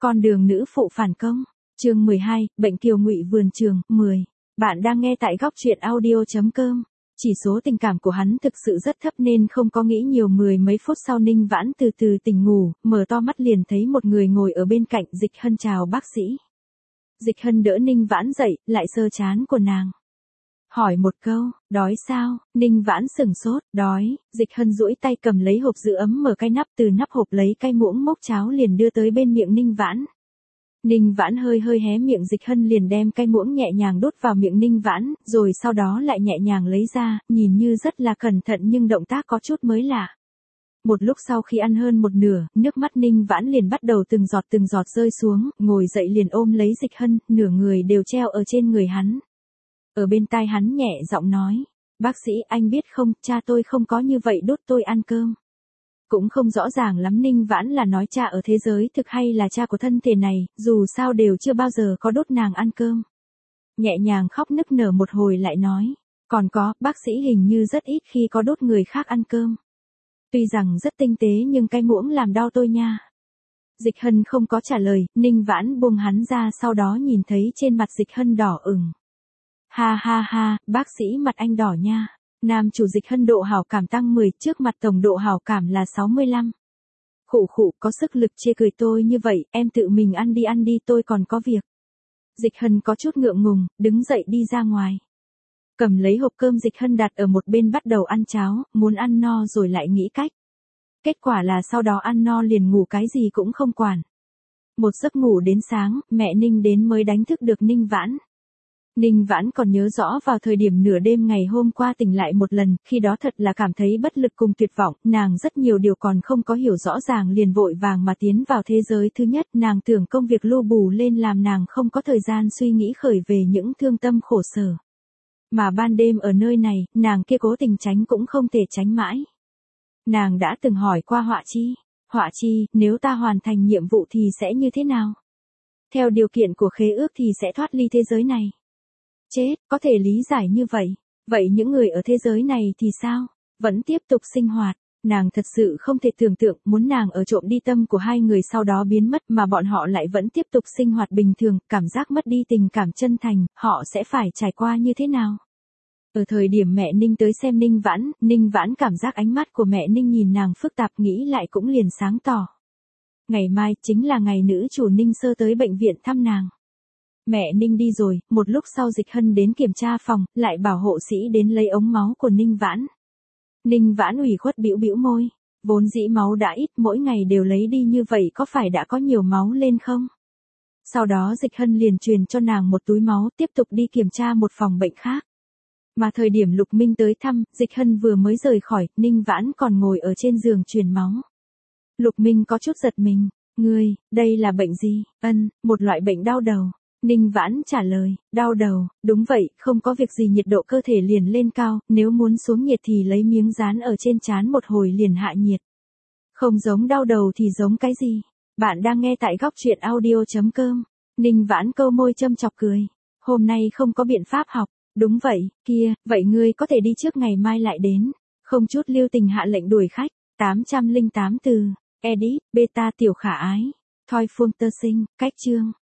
Con đường nữ phụ phản công. Chương 12, bệnh kiều ngụy vườn trường, 10. Bạn đang nghe tại góc truyện audio.com. Chỉ số tình cảm của hắn thực sự rất thấp nên không có nghĩ nhiều. Mười mấy phút sau Ninh Vãn từ từ tỉnh ngủ, mở to mắt liền thấy một người ngồi ở bên cạnh. Dịch Hân chào bác sĩ. Dịch Hân đỡ Ninh Vãn dậy, lại sờ trán của nàng. Hỏi một câu, đói sao? Ninh Vãn sửng sốt, đói. Dịch Hân duỗi tay cầm lấy hộp giữ ấm, mở cái nắp, từ nắp hộp lấy cái muỗng múc cháo liền đưa tới bên miệng Ninh Vãn. Ninh Vãn hơi hé miệng, Dịch Hân liền đem cái muỗng nhẹ nhàng đút vào miệng Ninh Vãn, rồi sau đó lại nhẹ nhàng lấy ra, nhìn như rất là cẩn thận nhưng động tác có chút mới lạ. Một lúc sau khi ăn hơn một nửa, nước mắt Ninh Vãn liền bắt đầu từng giọt rơi xuống, ngồi dậy liền ôm lấy Dịch Hân, nửa người đều treo ở trên người hắn. Ở bên tai hắn nhẹ giọng nói, bác sĩ anh biết không, cha tôi không có như vậy đút tôi ăn cơm. Cũng không rõ ràng lắm Ninh Vãn là nói cha ở thế giới thực hay là cha của thân thể này, dù sao đều chưa bao giờ có đút nàng ăn cơm. Nhẹ nhàng khóc nức nở một hồi lại nói, còn có, bác sĩ hình như rất ít khi có đút người khác ăn cơm. Tuy rằng rất tinh tế nhưng cái muỗng làm đau tôi nha. Dịch Hân không có trả lời, Ninh Vãn buông hắn ra, sau đó nhìn thấy trên mặt Dịch Hân đỏ ửng. Ha ha ha, bác sĩ mặt anh đỏ nha. Nam chủ Dịch Hân độ hảo cảm tăng 10, trước mặt tổng độ hảo cảm là 65. Khụ có sức lực chê cười tôi như vậy, em tự mình ăn đi tôi còn có việc. Dịch Hân có chút ngượng ngùng, đứng dậy đi ra ngoài. Cầm lấy hộp cơm Dịch Hân đặt ở một bên bắt đầu ăn cháo, muốn ăn no rồi lại nghĩ cách. Kết quả là sau đó ăn no liền ngủ, cái gì cũng không quản. Một giấc ngủ đến sáng, mẹ Ninh đến mới đánh thức được Ninh Vãn. Ninh Vãn còn nhớ rõ vào thời điểm nửa đêm ngày hôm qua tỉnh lại một lần, khi đó thật là cảm thấy bất lực cùng tuyệt vọng, nàng rất nhiều điều còn không có hiểu rõ ràng liền vội vàng mà tiến vào thế giới thứ nhất, nàng tưởng công việc lu bù lên làm nàng không có thời gian suy nghĩ khởi về những thương tâm khổ sở. Mà ban đêm ở nơi này, nàng kia cố tình tránh cũng không thể tránh mãi. Nàng đã từng hỏi qua Họa Chi, nếu ta hoàn thành nhiệm vụ thì sẽ như thế nào? Theo điều kiện của khế ước thì sẽ thoát ly thế giới này. Chết, có thể lý giải như vậy. Vậy những người ở thế giới này thì sao? Vẫn tiếp tục sinh hoạt. Nàng thật sự không thể tưởng tượng, muốn nàng ở trộm đi tâm của hai người sau đó biến mất mà bọn họ lại vẫn tiếp tục sinh hoạt bình thường, cảm giác mất đi tình cảm chân thành, họ sẽ phải trải qua như thế nào? Ở thời điểm mẹ Ninh tới xem Ninh Vãn cảm giác ánh mắt của mẹ Ninh nhìn nàng phức tạp, nghĩ lại cũng liền sáng tỏ. Ngày mai chính là ngày nữ chủ Ninh Sơ tới bệnh viện thăm nàng. Mẹ Ninh đi rồi, một lúc sau Dịch Hân đến kiểm tra phòng, lại bảo hộ sĩ đến lấy ống máu của Ninh Vãn. Ninh Vãn ủy khuất bĩu môi, vốn dĩ máu đã ít, mỗi ngày đều lấy đi như vậy có phải đã có nhiều máu lên không? Sau đó Dịch Hân liền truyền cho nàng một túi máu, tiếp tục đi kiểm tra một phòng bệnh khác. Mà thời điểm Lục Minh tới thăm, Dịch Hân vừa mới rời khỏi, Ninh Vãn còn ngồi ở trên giường truyền máu. Lục Minh có chút giật mình, ngươi, đây là bệnh gì? Một loại bệnh đau đầu. Ninh Vãn trả lời, đau đầu, đúng vậy, không có việc gì, nhiệt độ cơ thể liền lên cao, nếu muốn xuống nhiệt thì lấy miếng dán ở trên trán một hồi liền hạ nhiệt. Không giống đau đầu thì giống cái gì? Bạn đang nghe tại góc truyện audio.com. Ninh Vãn câu môi châm chọc cười. Hôm nay không có biện pháp học. Đúng vậy, kia, vậy ngươi có thể đi trước, ngày mai lại đến. Không chút lưu tình hạ lệnh đuổi khách. 808 từ. Edit, beta tiểu khả ái. Thoi Phương Tơ Sinh, cách chương.